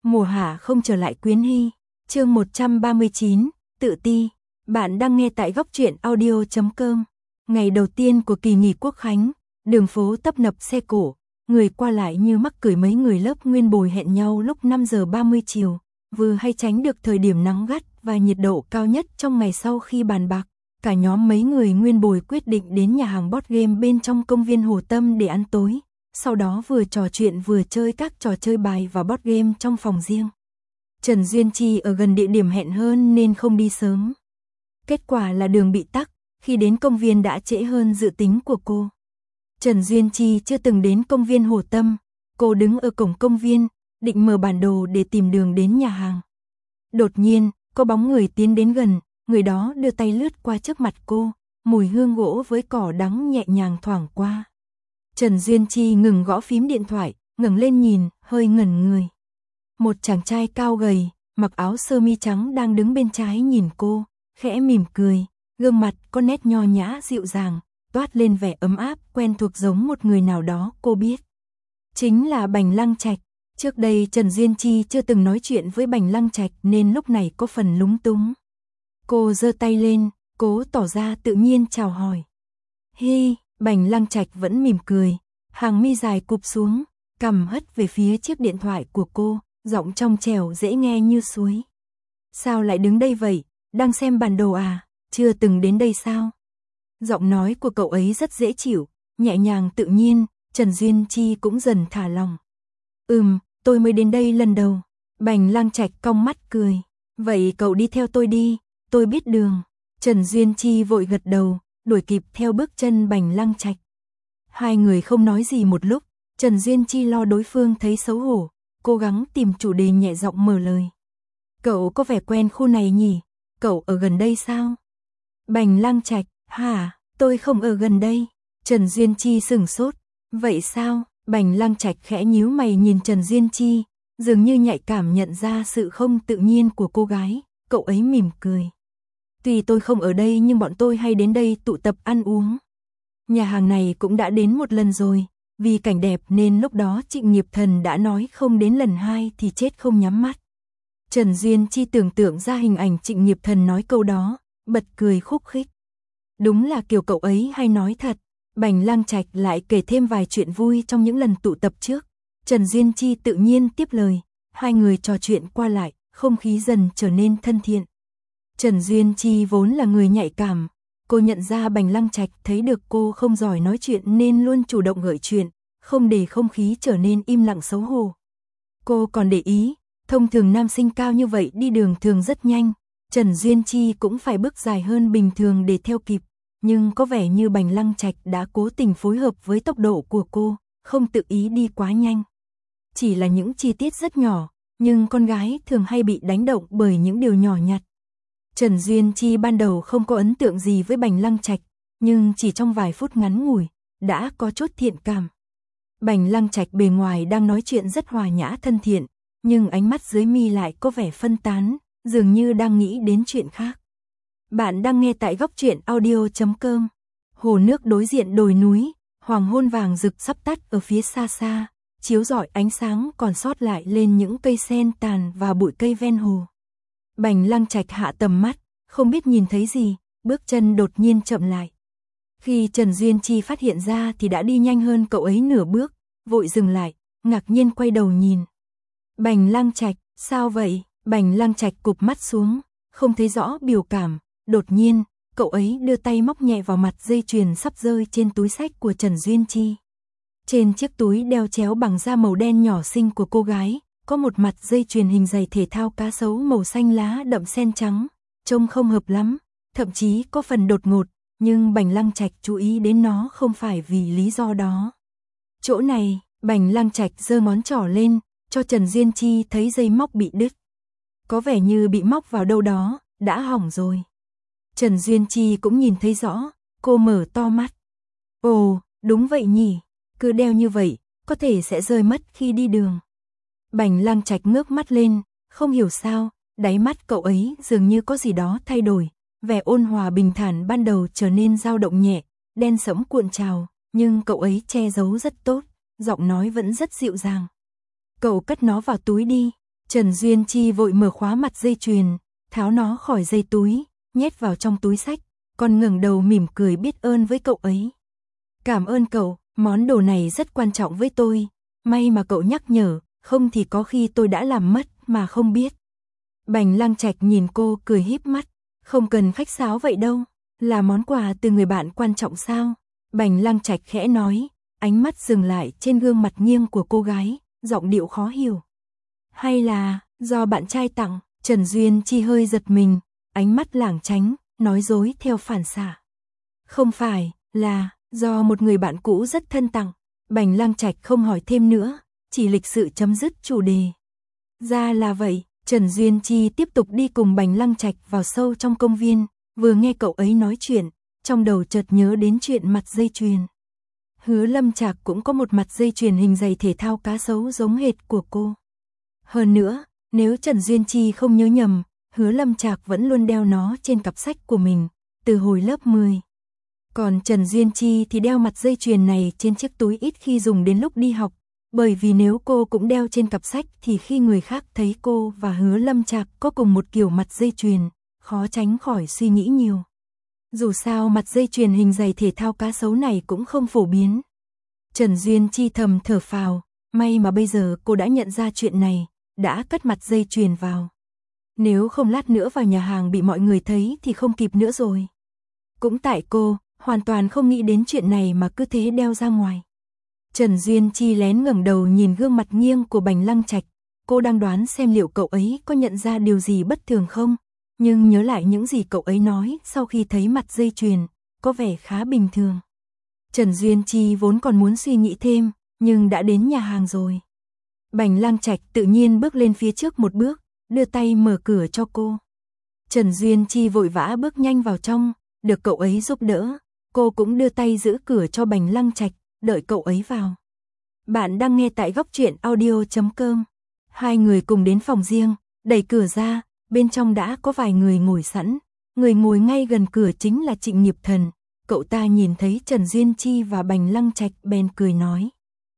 Mùa hạ không trở lại Quyến Hy. Chương 139, tự ti. Bạn đang nghe tại góc truyện audio.com. Ngày đầu tiên của kỳ nghỉ Quốc khánh, đường phố tấp nập xe cộ, người qua lại như mắc cười. Mấy người lớp Nguyên Bồi hẹn nhau lúc 5 giờ 30 chiều, vừa hay tránh được thời điểm nắng gắt và nhiệt độ cao nhất trong ngày. Sau khi bàn bạc, cả nhóm mấy người Nguyên Bồi quyết định đến nhà hàng board game bên trong công viên Hồ Tâm để ăn tối. Sau đó vừa trò chuyện vừa chơi các trò chơi bài và board game trong phòng riêng. Trần Duyên Chi ở gần địa điểm hẹn hơn nên không đi sớm. Kết quả là đường bị tắc, khi đến công viên đã trễ hơn dự tính của cô. Trần Duyên Chi chưa từng đến công viên Hồ Tâm, cô đứng ở cổng công viên, định mở bản đồ để tìm đường đến nhà hàng. Đột nhiên, có bóng người tiến đến gần, người đó đưa tay lướt qua trước mặt cô, mùi hương gỗ với cỏ đắng nhẹ nhàng thoảng qua. Trần Duyên Chi ngừng gõ phím điện thoại, ngẩng lên nhìn, hơi ngẩn người. Một chàng trai cao gầy, mặc áo sơ mi trắng đang đứng bên trái nhìn cô, khẽ mỉm cười, gương mặt có nét nho nhã dịu dàng, toát lên vẻ ấm áp quen thuộc giống một người nào đó cô biết. Chính là Bành Lăng Trạch. Trước đây Trần Duyên Chi chưa từng nói chuyện với Bành Lăng Trạch nên lúc này có phần lúng túng. Cô giơ tay lên, cố tỏ ra tự nhiên chào hỏi. Hi, Bành Lăng Trạch vẫn mỉm cười, hàng mi dài cụp xuống, cằm hất về phía chiếc điện thoại của cô, giọng trong trẻo dễ nghe như suối. Sao lại đứng đây vậy, đang xem bản đồ à, chưa từng đến đây sao? Giọng nói của cậu ấy rất dễ chịu, nhẹ nhàng tự nhiên, Trần Duyên Chi cũng dần thả lòng. Tôi mới đến đây lần đầu. Bành Lăng Trạch cong mắt cười. Vậy cậu đi theo tôi đi, tôi biết đường. Trần Duyên Chi vội gật đầu, đuổi kịp theo bước chân Bành Lăng Trạch. Hai người không nói gì một lúc, Trần Duyên Chi lo đối phương thấy xấu hổ, cố gắng tìm chủ đề nhẹ giọng mở lời. Cậu có vẻ quen khu này nhỉ, cậu ở gần đây sao? Bành Lăng Trạch, hả, tôi không ở gần đây. Trần Duyên Chi sửng sốt, vậy sao? Bành Lăng Trạch khẽ nhíu mày nhìn Trần Duyên Chi, dường như nhạy cảm nhận ra sự không tự nhiên của cô gái, cậu ấy mỉm cười. Tuy tôi không ở đây nhưng bọn tôi hay đến đây tụ tập ăn uống. Nhà hàng này cũng đã đến một lần rồi, vì cảnh đẹp nên lúc đó Trịnh Nghiệp Thần đã nói không đến lần hai thì chết không nhắm mắt. Trần Duyên Chi tưởng tượng ra hình ảnh Trịnh Nghiệp Thần nói câu đó, bật cười khúc khích. Đúng là kiểu cậu ấy hay nói thật. Bành Lăng Trạch lại kể thêm vài chuyện vui trong những lần tụ tập trước. Trần Duyên Chi tự nhiên tiếp lời, hai người trò chuyện qua lại, không khí dần trở nên thân thiện. Trần Duyên Chi vốn là người nhạy cảm, cô nhận ra Bành Lăng Trạch thấy được cô không giỏi nói chuyện nên luôn chủ động gợi chuyện, không để không khí trở nên im lặng xấu hổ. Cô còn để ý, thông thường nam sinh cao như vậy đi đường thường rất nhanh, Trần Duyên Chi cũng phải bước dài hơn bình thường để theo kịp. Nhưng có vẻ như Bành Lăng Trạch đã cố tình phối hợp với tốc độ của cô, không tự ý đi quá nhanh. Chỉ là những chi tiết rất nhỏ, nhưng con gái thường hay bị đánh động bởi những điều nhỏ nhặt. Trần Duyên Chi ban đầu không có ấn tượng gì với Bành Lăng Trạch, nhưng chỉ trong vài phút ngắn ngủi, đã có chút thiện cảm. Bành Lăng Trạch bề ngoài đang nói chuyện rất hòa nhã thân thiện, nhưng ánh mắt dưới mi lại có vẻ phân tán, dường như đang nghĩ đến chuyện khác. Bạn đang nghe tại góc truyện audio.com. Hồ nước đối diện đồi núi, hoàng hôn vàng rực sắp tắt ở phía xa xa, chiếu rọi ánh sáng còn sót lại lên những cây sen tàn và bụi cây ven hồ. Bành Lăng Trạch hạ tầm mắt, không biết nhìn thấy gì, bước chân đột nhiên chậm lại. Khi Trần Duyên Chi phát hiện ra thì đã đi nhanh hơn cậu ấy nửa bước, vội dừng lại, ngạc nhiên quay đầu nhìn. Bành Lăng Trạch, sao vậy? Bành Lăng Trạch cụp mắt xuống, không thấy rõ biểu cảm. Đột nhiên, cậu ấy đưa tay móc nhẹ vào mặt dây chuyền sắp rơi trên túi xách của Trần Duyên Chi. Trên chiếc túi đeo chéo bằng da màu đen nhỏ xinh của cô gái, có một mặt dây chuyền hình giày thể thao cá sấu màu xanh lá đậm sen trắng, trông không hợp lắm, thậm chí có phần đột ngột, nhưng Bành Lăng Trạch chú ý đến nó không phải vì lý do đó. Chỗ này, Bành Lăng Trạch giơ ngón trỏ lên, cho Trần Duyên Chi thấy dây móc bị đứt. Có vẻ như bị móc vào đâu đó, đã hỏng rồi. Trần Duyên Chi cũng nhìn thấy rõ, cô mở to mắt. Ồ, đúng vậy nhỉ, cứ đeo như vậy, có thể sẽ rơi mất khi đi đường. Bành Lăng Trạch ngước mắt lên, không hiểu sao, đáy mắt cậu ấy dường như có gì đó thay đổi, vẻ ôn hòa bình thản ban đầu trở nên dao động nhẹ, đen sẫm cuộn trào, nhưng cậu ấy che giấu rất tốt, giọng nói vẫn rất dịu dàng. Cậu cất nó vào túi đi. Trần Duyên Chi vội mở khóa mặt dây chuyền, tháo nó khỏi dây túi, nhét vào trong túi xách, còn ngẩng đầu mỉm cười biết ơn với cậu ấy. Cảm ơn cậu, món đồ này rất quan trọng với tôi, may mà cậu nhắc nhở, không thì có khi tôi đã làm mất mà không biết. Bành Lăng Trạch nhìn cô cười híp mắt, không cần khách sáo vậy đâu, là món quà từ người bạn quan trọng sao? Bành Lăng Trạch khẽ nói, ánh mắt dừng lại trên gương mặt nghiêng của cô gái, giọng điệu khó hiểu. Hay là, do bạn trai tặng? Trần Duyên Chi hơi giật mình, ánh mắt lảng tránh, nói dối theo phản xạ. Không phải, là, do một người bạn cũ rất thân tặng. Bành Lăng Trạch không hỏi thêm nữa, chỉ lịch sự chấm dứt chủ đề. Ra là vậy, Trần Duyên Chi tiếp tục đi cùng Bành Lăng Trạch vào sâu trong công viên, vừa nghe cậu ấy nói chuyện, trong đầu chợt nhớ đến chuyện mặt dây chuyền. Hứa Lâm Trạc cũng có một mặt dây chuyền hình giày thể thao cá sấu giống hệt của cô. Hơn nữa, nếu Trần Duyên Chi không nhớ nhầm, Hứa Lâm Trạc vẫn luôn đeo nó trên cặp sách của mình, từ hồi lớp 10. Còn Trần Duyên Chi thì đeo mặt dây chuyền này trên chiếc túi ít khi dùng đến lúc đi học, bởi vì nếu cô cũng đeo trên cặp sách thì khi người khác thấy cô và Hứa Lâm Trạc có cùng một kiểu mặt dây chuyền, khó tránh khỏi suy nghĩ nhiều. Dù sao mặt dây chuyền hình giày thể thao cá sấu này cũng không phổ biến. Trần Duyên Chi thầm thở phào, may mà bây giờ cô đã nhận ra chuyện này, đã cất mặt dây chuyền vào. Nếu không lát nữa vào nhà hàng bị mọi người thấy thì không kịp nữa rồi. Cũng tại cô, hoàn toàn không nghĩ đến chuyện này mà cứ thế đeo ra ngoài. Trần Duyên Chi lén ngẩng đầu nhìn gương mặt nghiêng của Bành Lăng Trạch, cô đang đoán xem liệu cậu ấy có nhận ra điều gì bất thường không, nhưng nhớ lại những gì cậu ấy nói sau khi thấy mặt dây chuyền, có vẻ khá bình thường. Trần Duyên Chi vốn còn muốn suy nghĩ thêm, nhưng đã đến nhà hàng rồi. Bành Lăng Trạch tự nhiên bước lên phía trước một bước, đưa tay mở cửa cho cô. Trần Duyên Chi vội vã bước nhanh vào trong, được cậu ấy giúp đỡ, cô cũng đưa tay giữ cửa cho Bành Lăng Trạch, đợi cậu ấy vào. Bạn đang nghe tại góc truyện audio.com. Hai người cùng đến phòng riêng, đẩy cửa ra, bên trong đã có vài người ngồi sẵn. Người ngồi ngay gần cửa chính là Trịnh Nghiệp Thần. Cậu ta nhìn thấy Trần Duyên Chi và Bành Lăng Trạch bèn cười nói.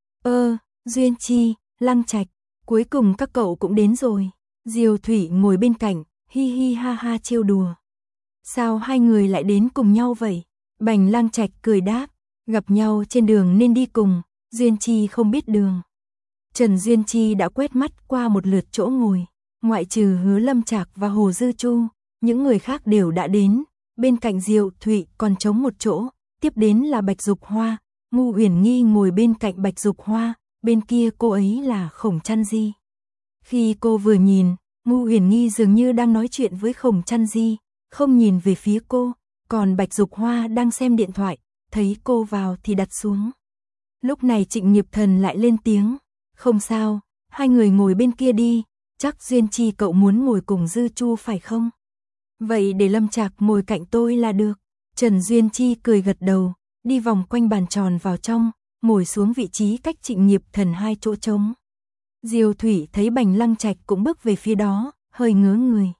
Duyên Chi, Lăng Trạch, cuối cùng các cậu cũng đến rồi. Diều Thủy ngồi bên cạnh, hi hi ha ha trêu đùa. Sao hai người lại đến cùng nhau vậy? Bành Lăng Trạch cười đáp, gặp nhau trên đường nên đi cùng, Duyên Chi không biết đường. Trần Duyên Chi đã quét mắt qua một lượt chỗ ngồi, ngoại trừ Hứa Lâm Trạc và Hồ Dư Chu, những người khác đều đã đến, bên cạnh Diệu Thụy còn trống một chỗ, tiếp đến là Bạch Dục Hoa, Ngô Uyển Nghi ngồi bên cạnh Bạch Dục Hoa, bên kia cô ấy là Khổng Chăn Di. Khi cô vừa nhìn, Ngô Uyển Nghi dường như đang nói chuyện với Khổng Chăn Di, không nhìn về phía cô, còn Bạch Dục Hoa đang xem điện thoại, thấy cô vào thì đặt xuống. Lúc này Trịnh Nghiệp Thần lại lên tiếng, không sao, hai người ngồi bên kia đi, chắc Duyên Chi cậu muốn ngồi cùng Dư Chu phải không? Vậy để Lâm Trạc ngồi cạnh tôi là được. Trần Duyên Chi cười gật đầu, đi vòng quanh bàn tròn vào trong, ngồi xuống vị trí cách Trịnh Nghiệp Thần 2 chỗ trống. Diều Thủy thấy Bành Lăng Trạch cũng bước về phía đó, hơi ngớ người.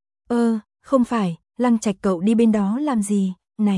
Không phải, Lăng Trạch cậu đi bên đó làm gì,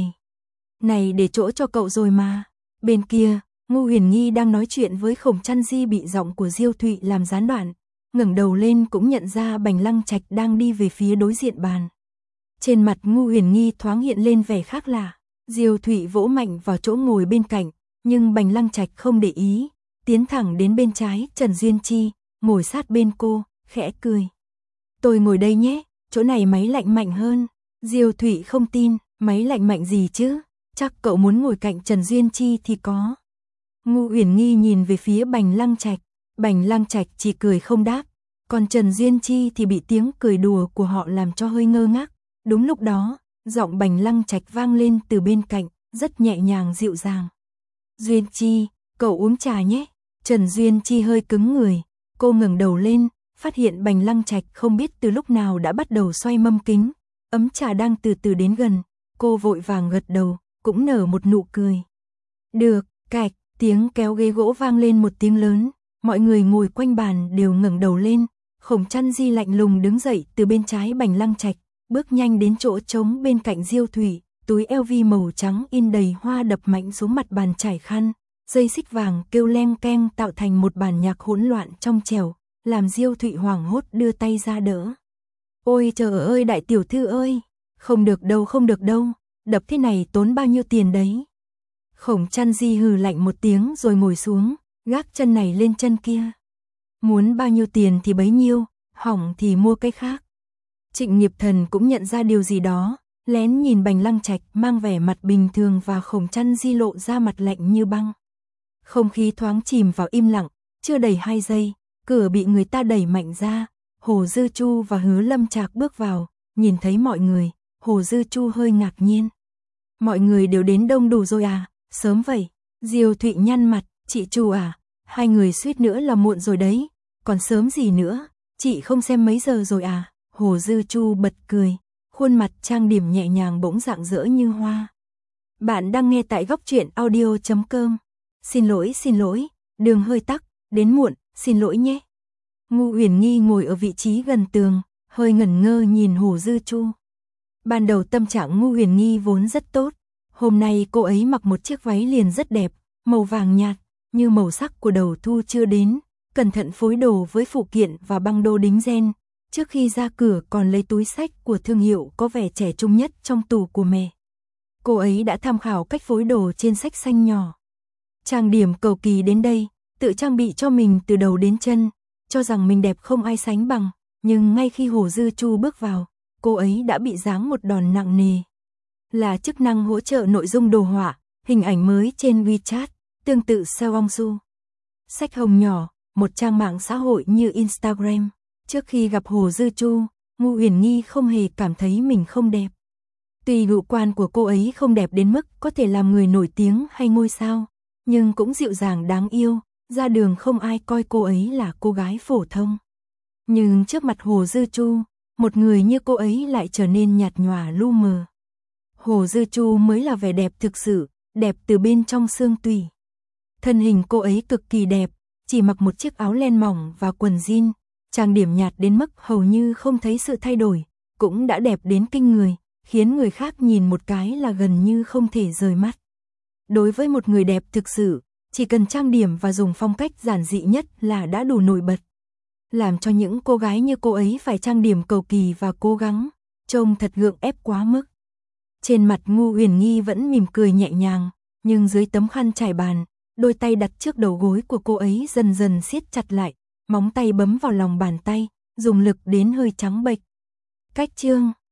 này để chỗ cho cậu rồi mà. Bên kia, Ngô Uyển Nghi đang nói chuyện với Khổng Chăn Di bị giọng của Diêu Thụy làm gián đoạn, ngẩng đầu lên cũng nhận ra Bành Lăng Trạch đang đi về phía đối diện bàn. Trên mặt Ngô Uyển Nghi thoáng hiện lên vẻ khác lạ, Diêu Thụy vỗ mạnh vào chỗ ngồi bên cạnh, nhưng Bành Lăng Trạch không để ý, tiến thẳng đến bên trái Trần Duyên Chi, ngồi sát bên cô, khẽ cười. Tôi ngồi đây nhé, chỗ này máy lạnh mạnh hơn. Diêu Thụy không tin, máy lạnh mạnh gì chứ, chắc cậu muốn ngồi cạnh Trần Duyên Chi thì có. Ngô Uyển Nghi nhìn về phía Bành Lăng Trạch chỉ cười không đáp, còn Trần Duyên Chi thì bị tiếng cười đùa của họ làm cho hơi ngơ ngác. Đúng lúc đó, giọng Bành Lăng Trạch vang lên từ bên cạnh, rất nhẹ nhàng dịu dàng. Duyên Chi, cậu uống trà nhé. Trần Duyên Chi hơi cứng người, cô ngẩng đầu lên, phát hiện Bành Lăng Trạch không biết từ lúc nào đã bắt đầu xoay mâm kính, ấm trà đang từ từ đến gần, cô vội vàng gật đầu, cũng nở một nụ cười. Được, cạch, tiếng kéo ghế gỗ vang lên một tiếng lớn, mọi người ngồi quanh bàn đều ngẩng đầu lên, Khổng Chăn Di lạnh lùng đứng dậy từ bên trái Bành Lăng Trạch, bước nhanh đến chỗ trống bên cạnh Diêu Thủy, túi LV màu trắng in đầy hoa đập mạnh xuống mặt bàn trải khăn, dây xích vàng kêu leng keng tạo thành một bản nhạc hỗn loạn trong trẻo, làm Diêu Thụy hoảng hốt đưa tay ra đỡ. Ôi trời ơi đại tiểu thư ơi, không được đâu, đập thế này tốn bao nhiêu tiền đấy. Khổng Chăn Di hừ lạnh một tiếng rồi ngồi xuống, gác chân này lên chân kia. Muốn bao nhiêu tiền thì bấy nhiêu, hỏng thì mua cái khác. Trịnh Nghiệp Thần cũng nhận ra điều gì đó, lén nhìn Bành Lăng Trạch mang vẻ mặt bình thường và Khổng Chăn Di lộ ra mặt lạnh như băng. Không khí thoáng chìm vào im lặng, chưa đầy 2 giây, cửa bị người ta đẩy mạnh ra, Hồ Dư Chu và Hứa Lâm Trạc bước vào, nhìn thấy mọi người, Hồ Dư Chu hơi ngạc nhiên. Mọi người đều đến đông đủ rồi à, sớm vậy. Diêu Thụy nhăn mặt, chị Chu à, 2 người suýt nữa là muộn rồi đấy, còn sớm gì nữa, chị không xem mấy giờ rồi à. Hồ Dư Chu bật cười, khuôn mặt trang điểm nhẹ nhàng bỗng rạng rỡ như hoa. Bạn đang nghe tại góc truyện audio.com. Xin lỗi, đường hơi tắc, đến muộn, xin lỗi nhé. Ngu Uyển Nghi ngồi ở vị trí gần tường, hơi ngẩn ngơ nhìn Hồ Dư Chu. Ban đầu tâm trạng Ngu Uyển Nghi vốn rất tốt, hôm nay cô ấy mặc một chiếc váy liền rất đẹp, màu vàng nhạt, như màu sắc của đầu thu chưa đến, cẩn thận phối đồ với phụ kiện và băng đô đính ren. Trước khi ra cửa còn lấy túi xách của thương hiệu có vẻ trẻ trung nhất trong tủ của mẹ. Cô ấy đã tham khảo cách phối đồ trên sách xanh nhỏ. Trang điểm cầu kỳ đến đây, tự trang bị cho mình từ đầu đến chân, cho rằng mình đẹp không ai sánh bằng, nhưng ngay khi Hồ Dư Chu bước vào, cô ấy đã bị giáng một đòn nặng nề. Là chức năng hỗ trợ nội dung đồ họa, hình ảnh mới trên WeChat, tương tự Xiaohongshu. Sách hồng nhỏ, một trang mạng xã hội như Instagram. Trước khi gặp Hồ Dư Chu, Ngu Uyển Nghi không hề cảm thấy mình không đẹp. Tuy ngũ quan của cô ấy không đẹp đến mức có thể làm người nổi tiếng hay ngôi sao, nhưng cũng dịu dàng đáng yêu, ra đường không ai coi cô ấy là cô gái phổ thông. Nhưng trước mặt Hồ Dư Chu, một người như cô ấy lại trở nên nhạt nhòa lu mờ. Hồ Dư Chu mới là vẻ đẹp thực sự, đẹp từ bên trong xương tủy. Thân hình cô ấy cực kỳ đẹp, chỉ mặc một chiếc áo len mỏng và quần jean, trang điểm nhạt đến mức hầu như không thấy sự thay đổi, cũng đã đẹp đến kinh người, khiến người khác nhìn một cái là gần như không thể rời mắt. Đối với một người đẹp thực sự, chỉ cần trang điểm và dùng phong cách giản dị nhất là đã đủ nổi bật. Làm cho những cô gái như cô ấy phải trang điểm cầu kỳ và cố gắng, trông thật gượng ép quá mức. Trên mặt Ngu Uyển Nghi vẫn mỉm cười nhẹ nhàng, nhưng dưới tấm khăn trải bàn, đôi tay đặt trước đầu gối của cô ấy dần dần siết chặt lại, móng tay bấm vào lòng bàn tay, dùng lực đến hơi trắng bệch. Cách chương